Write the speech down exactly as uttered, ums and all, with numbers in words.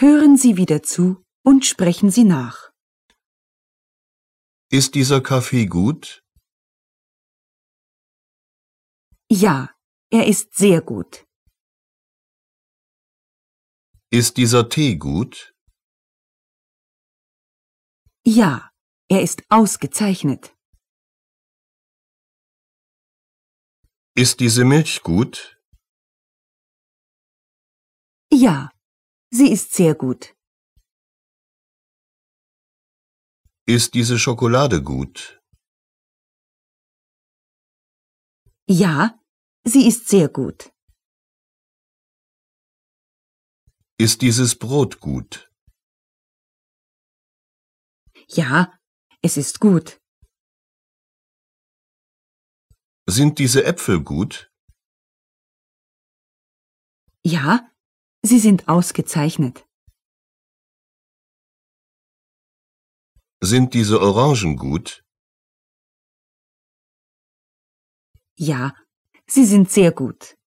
Hören Sie wieder zu und sprechen Sie nach. Ist dieser Kaffee gut? Ja, er ist sehr gut. Ist dieser Tee gut? Ja, er ist ausgezeichnet. Ist diese Milch gut? Ja, sie ist sehr gut. Ist diese Schokolade gut? Ja, sie ist sehr gut. Ist dieses Brot gut? Ja, es ist gut. Sind diese Äpfel gut? Ja, sie sind ausgezeichnet. Sind diese Orangen gut? Ja, sie sind sehr gut.